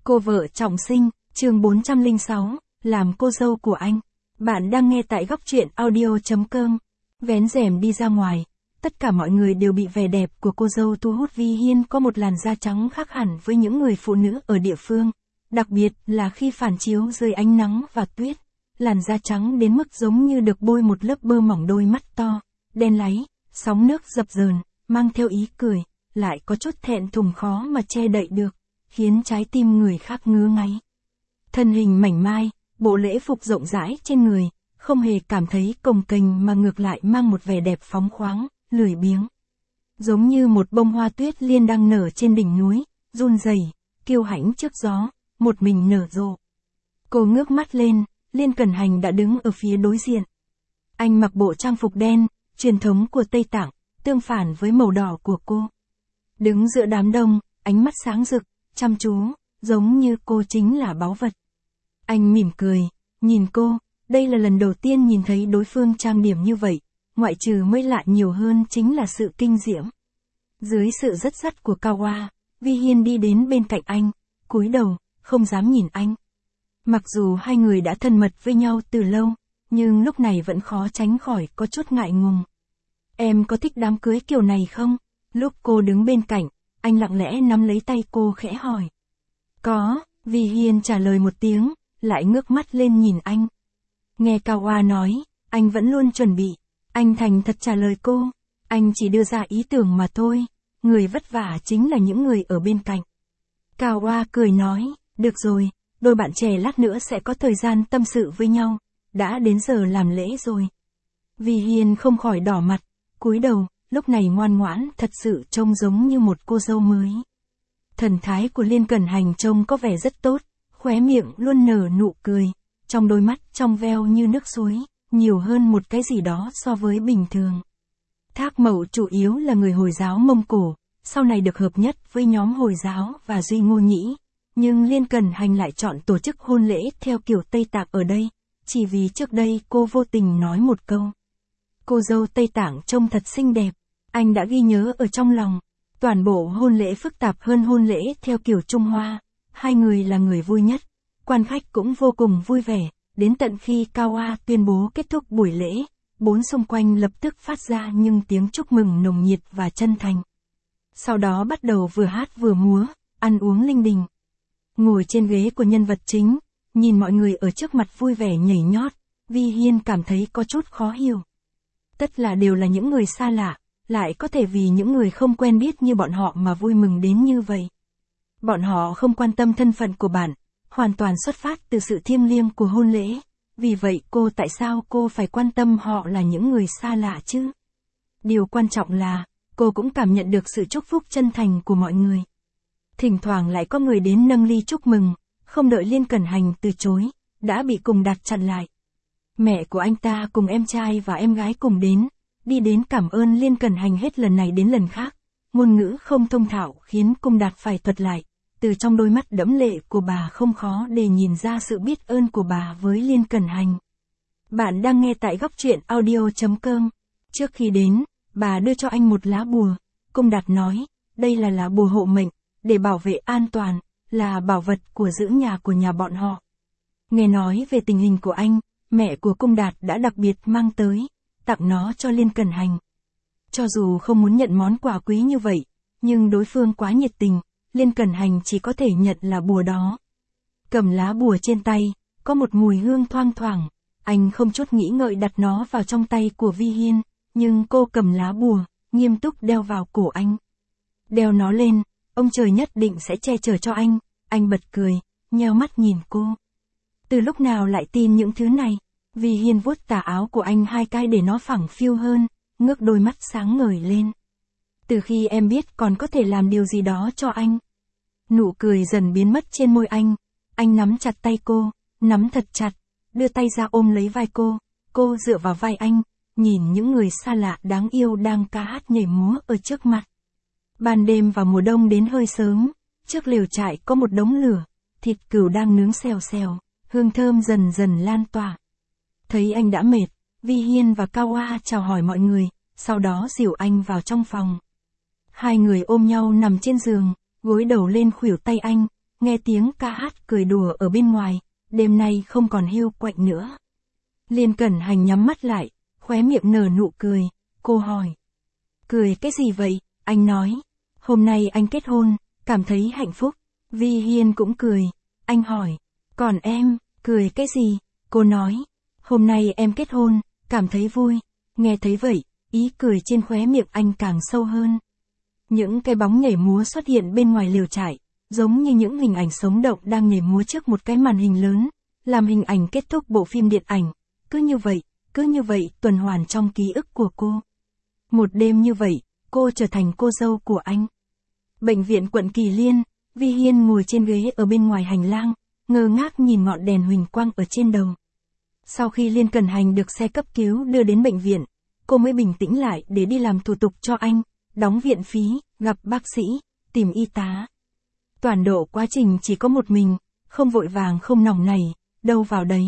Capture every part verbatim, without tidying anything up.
Cô vợ trọng sinh, chương bốn trăm lẻ sáu, làm cô dâu của anh. Bạn đang nghe tại góc truyện audio chấm com. Vén rèm đi ra ngoài, tất cả mọi người đều bị vẻ đẹp của cô dâu thu hút. Vi Hiên có một làn da trắng khác hẳn với những người phụ nữ ở địa phương, đặc biệt là khi phản chiếu dưới ánh nắng và tuyết. Làn da trắng đến mức giống như được bôi một lớp bơ mỏng, đôi mắt to, đen láy, sóng nước dập dờn, mang theo ý cười, lại có chút thẹn thùng khó mà che đậy được, khiến trái tim người khác ngứa ngáy. Thân hình mảnh mai, bộ lễ phục rộng rãi trên người, không hề cảm thấy cồng kềnh mà ngược lại mang một vẻ đẹp phóng khoáng, lười biếng. Giống như một bông hoa tuyết liên đang nở trên đỉnh núi, run rẩy, kiêu hãnh trước gió, một mình nở rộ. Cô ngước mắt lên, Liên Cẩn Hành đã đứng ở phía đối diện. Anh mặc bộ trang phục đen, truyền thống của Tây Tạng, tương phản với màu đỏ của cô. Đứng giữa đám đông, ánh mắt sáng rực, chăm chú, giống như cô chính là báu vật. Anh mỉm cười, nhìn cô, đây là lần đầu tiên nhìn thấy đối phương trang điểm như vậy, ngoại trừ mới lạ nhiều hơn chính là sự kinh diễm. Dưới sự dắt dắt của Kawa, Vi Hiên đi đến bên cạnh anh, cúi đầu, không dám nhìn anh. Mặc dù hai người đã thân mật với nhau từ lâu, nhưng lúc này vẫn khó tránh khỏi có chút ngại ngùng. Em có thích đám cưới kiểu này không? Lúc cô đứng bên cạnh, anh lặng lẽ nắm lấy tay cô khẽ hỏi. Có, Vi Hiên trả lời một tiếng, lại ngước mắt lên nhìn anh. Nghe Kawa nói, anh vẫn luôn chuẩn bị, anh thành thật trả lời cô, anh chỉ đưa ra ý tưởng mà thôi, người vất vả chính là những người ở bên cạnh. Kawa cười nói, được rồi, đôi bạn trẻ lát nữa sẽ có thời gian tâm sự với nhau, đã đến giờ làm lễ rồi. Vi Hiên không khỏi đỏ mặt, cúi đầu, lúc này ngoan ngoãn thật sự trông giống như một cô dâu mới. Thần thái của Liên Cẩn Hành trông có vẻ rất tốt, khóe miệng luôn nở nụ cười, trong đôi mắt trong veo như nước suối, nhiều hơn một cái gì đó so với bình thường. Thác Mậu chủ yếu là người Hồi giáo Mông Cổ, sau này được hợp nhất với nhóm Hồi giáo và Duy Ngô Nhĩ, nhưng Liên Cẩn Hành lại chọn tổ chức hôn lễ theo kiểu Tây Tạng ở đây, chỉ vì trước đây cô vô tình nói một câu. Cô dâu Tây Tạng trông thật xinh đẹp, anh đã ghi nhớ ở trong lòng. Toàn bộ hôn lễ phức tạp hơn hôn lễ theo kiểu Trung Hoa, hai người là người vui nhất, quan khách cũng vô cùng vui vẻ, đến tận khi Kawa tuyên bố kết thúc buổi lễ, bốn xung quanh lập tức phát ra những tiếng chúc mừng nồng nhiệt và chân thành. Sau đó bắt đầu vừa hát vừa múa, ăn uống linh đình. Ngồi trên ghế của nhân vật chính, nhìn mọi người ở trước mặt vui vẻ nhảy nhót, Vi Hiên cảm thấy có chút khó hiểu. Tất là đều là những người xa lạ, lại có thể vì những người không quen biết như bọn họ mà vui mừng đến như vậy. Bọn họ không quan tâm thân phận của bạn, hoàn toàn xuất phát từ sự thiêng liêng của hôn lễ. Vì vậy cô tại sao cô phải quan tâm họ là những người xa lạ chứ? Điều quan trọng là, cô cũng cảm nhận được sự chúc phúc chân thành của mọi người. Thỉnh thoảng lại có người đến nâng ly chúc mừng, không đợi Liên Cẩn Hành từ chối, đã bị Cùng Đạt chặn lại. Mẹ của anh ta cùng em trai và em gái cùng đến, đi đến cảm ơn Liên Cẩn Hành hết lần này đến lần khác. Ngôn ngữ không thông thạo khiến Cung Đạt phải thuật lại, từ trong đôi mắt đẫm lệ của bà không khó để nhìn ra sự biết ơn của bà với Liên Cẩn Hành. Bạn đang nghe tại góc truyện audio chấm com. Trước khi đến, bà đưa cho anh một lá bùa. Cung Đạt nói, đây là lá bùa hộ mệnh, để bảo vệ an toàn, là bảo vật của dưỡng nhà của nhà bọn họ. Nghe nói về tình hình của anh, mẹ của Cung Đạt đã đặc biệt mang tới, tặng nó cho Liên Cẩn Hành. Cho dù không muốn nhận món quà quý như vậy, nhưng đối phương quá nhiệt tình, Liên Cẩn Hành chỉ có thể nhận là bùa đó. Cầm lá bùa trên tay, có một mùi hương thoang thoảng, anh không chút nghĩ ngợi đặt nó vào trong tay của Vi Hiên, nhưng cô cầm lá bùa, nghiêm túc đeo vào cổ anh. Đeo nó lên, ông trời nhất định sẽ che chở cho anh, anh bật cười, nheo mắt nhìn cô. Từ lúc nào lại tin những thứ này? Vi Hiên vuốt tà áo của anh hai cái để nó phẳng phiu hơn, ngước đôi mắt sáng ngời lên. Từ khi em biết còn có thể làm điều gì đó cho anh. Nụ cười dần biến mất trên môi anh, anh nắm chặt tay cô, nắm thật chặt, đưa tay ra ôm lấy vai cô, cô dựa vào vai anh, nhìn những người xa lạ đáng yêu đang ca hát nhảy múa ở trước mặt. Ban đêm vào mùa đông đến hơi sớm, trước lều trại có một đống lửa, thịt cừu đang nướng xèo xèo, hương thơm dần dần lan tỏa. Thấy anh đã mệt, Vi Hiên và Kawa chào hỏi mọi người, sau đó dìu anh vào trong phòng. Hai người ôm nhau nằm trên giường, gối đầu lên khuỷu tay anh, nghe tiếng ca hát cười đùa ở bên ngoài, đêm nay không còn hiu quạnh nữa. Liên Cẩn Hành nhắm mắt lại, khóe miệng nở nụ cười, cô hỏi. Cười cái gì vậy? Anh nói. Hôm nay anh kết hôn, cảm thấy hạnh phúc. Vi Hiên cũng cười, anh hỏi. Còn em, cười cái gì? Cô nói. Hôm nay em kết hôn, cảm thấy vui. Nghe thấy vậy, ý cười trên khóe miệng anh càng sâu hơn. Những cái bóng nhảy múa xuất hiện bên ngoài lều trại, giống như những hình ảnh sống động đang nhảy múa trước một cái màn hình lớn, làm hình ảnh kết thúc bộ phim điện ảnh. Cứ như vậy, cứ như vậy tuần hoàn trong ký ức của cô. Một đêm như vậy, cô trở thành cô dâu của anh. Bệnh viện quận Kỳ Liên, Vi Hiên ngồi trên ghế ở bên ngoài hành lang, ngơ ngác nhìn ngọn đèn huỳnh quang ở trên đầu. Sau khi Liên Cẩn Hành được xe cấp cứu đưa đến bệnh viện, cô mới bình tĩnh lại để đi làm thủ tục cho anh, đóng viện phí, gặp bác sĩ, tìm y tá. Toàn bộ quá trình chỉ có một mình, không vội vàng không nóng nảy, đâu vào đấy.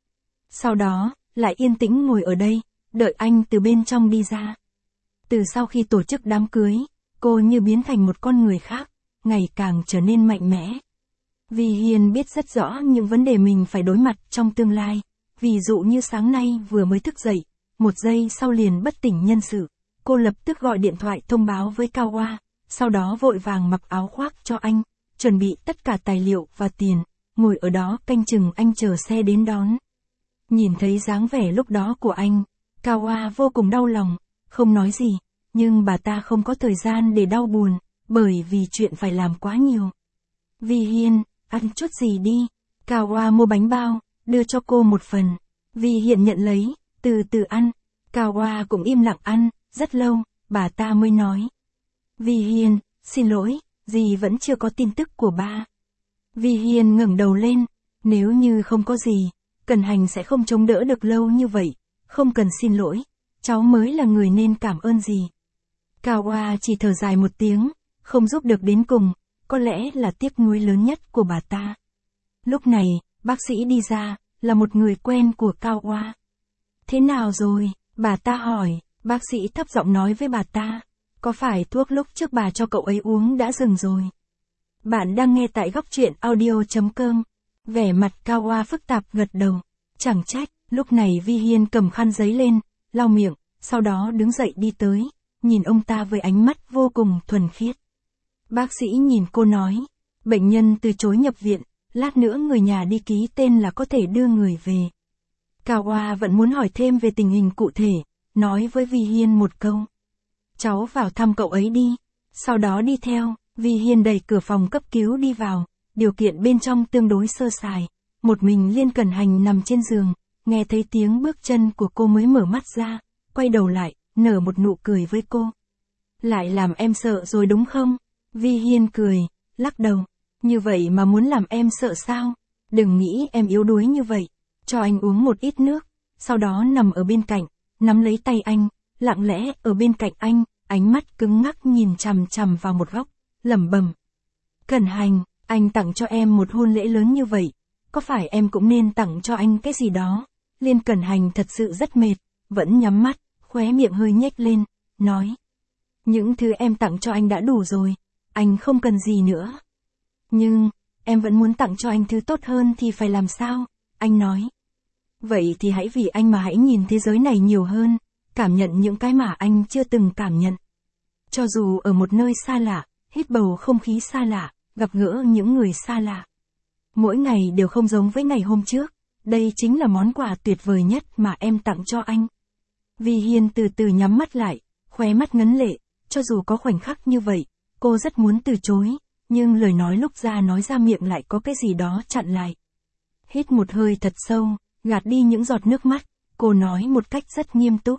Sau đó, lại yên tĩnh ngồi ở đây, đợi anh từ bên trong đi ra. Từ sau khi tổ chức đám cưới, cô như biến thành một con người khác, ngày càng trở nên mạnh mẽ. Vi Hiên biết rất rõ những vấn đề mình phải đối mặt trong tương lai, ví dụ như sáng nay vừa mới thức dậy, một giây sau liền bất tỉnh nhân sự, cô lập tức gọi điện thoại thông báo với Cao Hoa, sau đó vội vàng mặc áo khoác cho anh, chuẩn bị tất cả tài liệu và tiền, ngồi ở đó canh chừng anh chờ xe đến đón. Nhìn thấy dáng vẻ lúc đó của anh, Cao Hoa vô cùng đau lòng, không nói gì, nhưng bà ta không có thời gian để đau buồn, bởi vì chuyện phải làm quá nhiều. Vi Hiên, ăn chút gì đi. Cao Hoa mua bánh bao, đưa cho cô một phần. Vi Hiên nhận lấy, từ từ ăn. Cao Hoa cũng im lặng ăn, rất lâu, bà ta mới nói. Vi Hiên, xin lỗi, dì vẫn chưa có tin tức của ba. Vi Hiên ngẩng đầu lên, nếu như không có gì, Cẩn Hành sẽ không chống đỡ được lâu như vậy, không cần xin lỗi, cháu mới là người nên cảm ơn dì. Cao Hoa chỉ thở dài một tiếng, không giúp được đến cùng, có lẽ là tiếc nuối lớn nhất của bà ta. Lúc này, bác sĩ đi ra, là một người quen của Cao Hoa. Thế nào rồi? Bà ta hỏi, bác sĩ thấp giọng nói với bà ta, có phải thuốc lúc trước bà cho cậu ấy uống đã dừng rồi? Bạn đang nghe tại góc truyện audio chấm com. Vẻ mặt Cao Hoa phức tạp gật đầu, chẳng trách, lúc này Vi Hiên cầm khăn giấy lên, lau miệng, sau đó đứng dậy đi tới, nhìn ông ta với ánh mắt vô cùng thuần khiết. Bác sĩ nhìn cô nói, bệnh nhân từ chối nhập viện, lát nữa người nhà đi ký tên là có thể đưa người về. Cao Hoa vẫn muốn hỏi thêm về tình hình cụ thể, nói với Vi Hiên một câu. Cháu vào thăm cậu ấy đi, sau đó đi theo, Vi Hiên đẩy cửa phòng cấp cứu đi vào, điều kiện bên trong tương đối sơ sài, một mình Liên Cẩn Hành nằm trên giường, nghe thấy tiếng bước chân của cô mới mở mắt ra, quay đầu lại, nở một nụ cười với cô. Lại làm em sợ rồi đúng không? Vi Hiên cười, lắc đầu, như vậy mà muốn làm em sợ sao? Đừng nghĩ em yếu đuối như vậy, cho anh uống một ít nước, sau đó nằm ở bên cạnh, nắm lấy tay anh, lặng lẽ ở bên cạnh anh, ánh mắt cứng ngắc nhìn chằm chằm vào một góc, lẩm bẩm. Cẩn Hành, anh tặng cho em một hôn lễ lớn như vậy, có phải em cũng nên tặng cho anh cái gì đó? Liên Cẩn Hành thật sự rất mệt, vẫn nhắm mắt, khóe miệng hơi nhếch lên, nói. Những thứ em tặng cho anh đã đủ rồi, anh không cần gì nữa. Nhưng, em vẫn muốn tặng cho anh thứ tốt hơn thì phải làm sao? Anh nói. Vậy thì hãy vì anh mà hãy nhìn thế giới này nhiều hơn, cảm nhận những cái mà anh chưa từng cảm nhận. Cho dù ở một nơi xa lạ, hít bầu không khí xa lạ, gặp gỡ những người xa lạ. Mỗi ngày đều không giống với ngày hôm trước, đây chính là món quà tuyệt vời nhất mà em tặng cho anh. Vi Hiên từ từ nhắm mắt lại, khóe mắt ngấn lệ, cho dù có khoảnh khắc như vậy, cô rất muốn từ chối, nhưng lời nói lúc ra nói ra miệng lại có cái gì đó chặn lại. Hít một hơi thật sâu, gạt đi những giọt nước mắt, cô nói một cách rất nghiêm túc.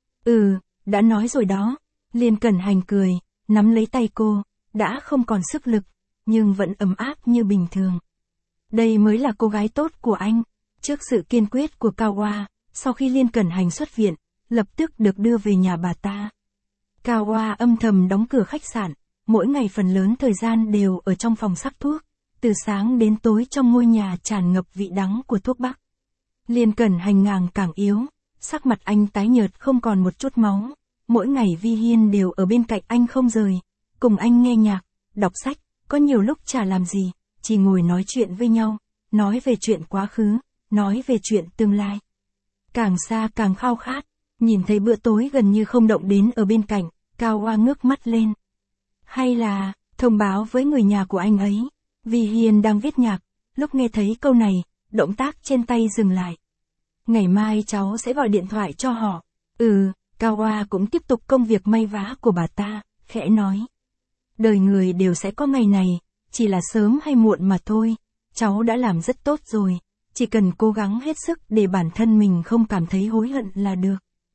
Ừ, đã nói rồi đó. Liên Cẩn Hành cười, nắm lấy tay cô, đã không còn sức lực, nhưng vẫn ấm áp như bình thường. Đây mới là cô gái tốt của anh. Trước sự kiên quyết của Cao Hoa, sau khi Liên Cẩn Hành xuất viện, lập tức được đưa về nhà bà ta. Cao Hoa âm thầm đóng cửa khách sạn, mỗi ngày phần lớn thời gian đều ở trong phòng sắc thuốc, từ sáng đến tối trong ngôi nhà tràn ngập vị đắng của thuốc bắc. Liên Cẩn Hành càng càng yếu, sắc mặt anh tái nhợt không còn một chút máu. Mỗi ngày Vi Hiên đều ở bên cạnh anh không rời, cùng anh nghe nhạc, đọc sách, có nhiều lúc chả làm gì, chỉ ngồi nói chuyện với nhau, nói về chuyện quá khứ, nói về chuyện tương lai. Càng xa càng khao khát, nhìn thấy bữa tối gần như không động đến ở bên cạnh, Cao Hoa ngước mắt lên. Hay là, thông báo với người nhà của anh ấy, vì Hiền đang viết nhạc, lúc nghe thấy câu này, động tác trên tay dừng lại. Ngày mai cháu sẽ gọi điện thoại cho họ. Ừ, Cao Hoa cũng tiếp tục công việc may vá của bà ta, khẽ nói. Đời người đều sẽ có ngày này, chỉ là sớm hay muộn mà thôi, cháu đã làm rất tốt rồi, chỉ cần cố gắng hết sức để bản thân mình không cảm thấy hối hận là được.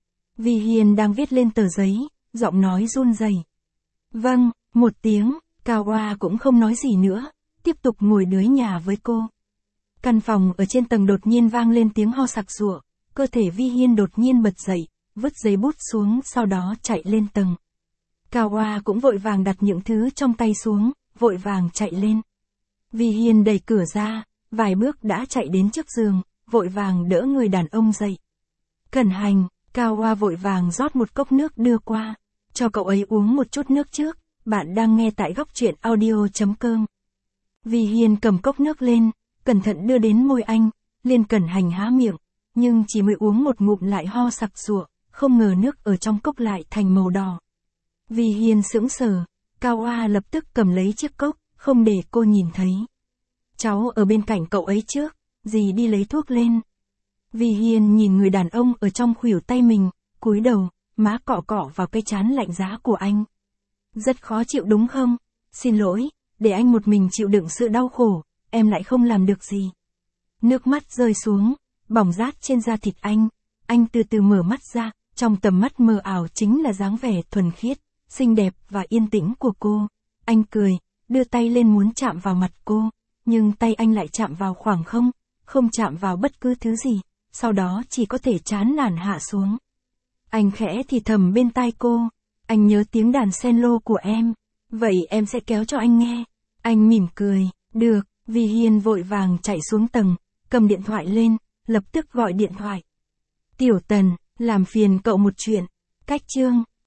Vì Hiền đang viết lên tờ giấy, giọng nói run rẩy. Vâng, một tiếng, Cao Hoa cũng không nói gì nữa, tiếp tục ngồi dưới nhà với cô. Căn phòng ở trên tầng đột nhiên vang lên tiếng ho sặc sụa, cơ thể Vi Hiên đột nhiên bật dậy, vứt giấy bút xuống sau đó chạy lên tầng. Cao Hoa cũng vội vàng đặt những thứ trong tay xuống, vội vàng chạy lên. Vi Hiên đẩy cửa ra, vài bước đã chạy đến trước giường, vội vàng đỡ người đàn ông dậy. Cẩn hành, Cao Hoa vội vàng rót một cốc nước đưa qua, cho cậu ấy uống một chút nước trước, bạn đang nghe tại góc truyện audio chấm com. Vi Hiên cầm cốc nước lên, cẩn thận đưa đến môi anh, liền Cẩn hành há miệng, nhưng chỉ mới uống một ngụm lại ho sặc sụa, không ngờ nước ở trong cốc lại thành màu đỏ. Vi Hiên sững sờ, Cao Hoa lập tức cầm lấy chiếc cốc, không để cô nhìn thấy. Cháu ở bên cạnh cậu ấy trước, dì đi lấy thuốc lên. Vi Hiên nhìn người đàn ông ở trong khuỷu tay mình, cúi đầu, má cọ cọ vào cái trán lạnh giá của anh. Rất khó chịu đúng không? Xin lỗi, để anh một mình chịu đựng sự đau khổ, em lại không làm được gì. Nước mắt rơi xuống, bỏng rát trên da thịt anh, anh từ từ mở mắt ra, trong tầm mắt mờ ảo chính là dáng vẻ thuần khiết, xinh đẹp và yên tĩnh của cô. Anh cười, đưa tay lên muốn chạm vào mặt cô, nhưng tay anh lại chạm vào khoảng không, không chạm vào bất cứ thứ gì, sau đó chỉ có thể chán nản hạ xuống. Anh khẽ thì thầm bên tai cô, anh nhớ tiếng đàn cello của em, vậy em sẽ kéo cho anh nghe. Anh mỉm cười, được, Vi Hiên vội vàng chạy xuống tầng, cầm điện thoại lên, lập tức gọi điện thoại. Tiểu Tần, làm phiền cậu một chuyện, cách chương.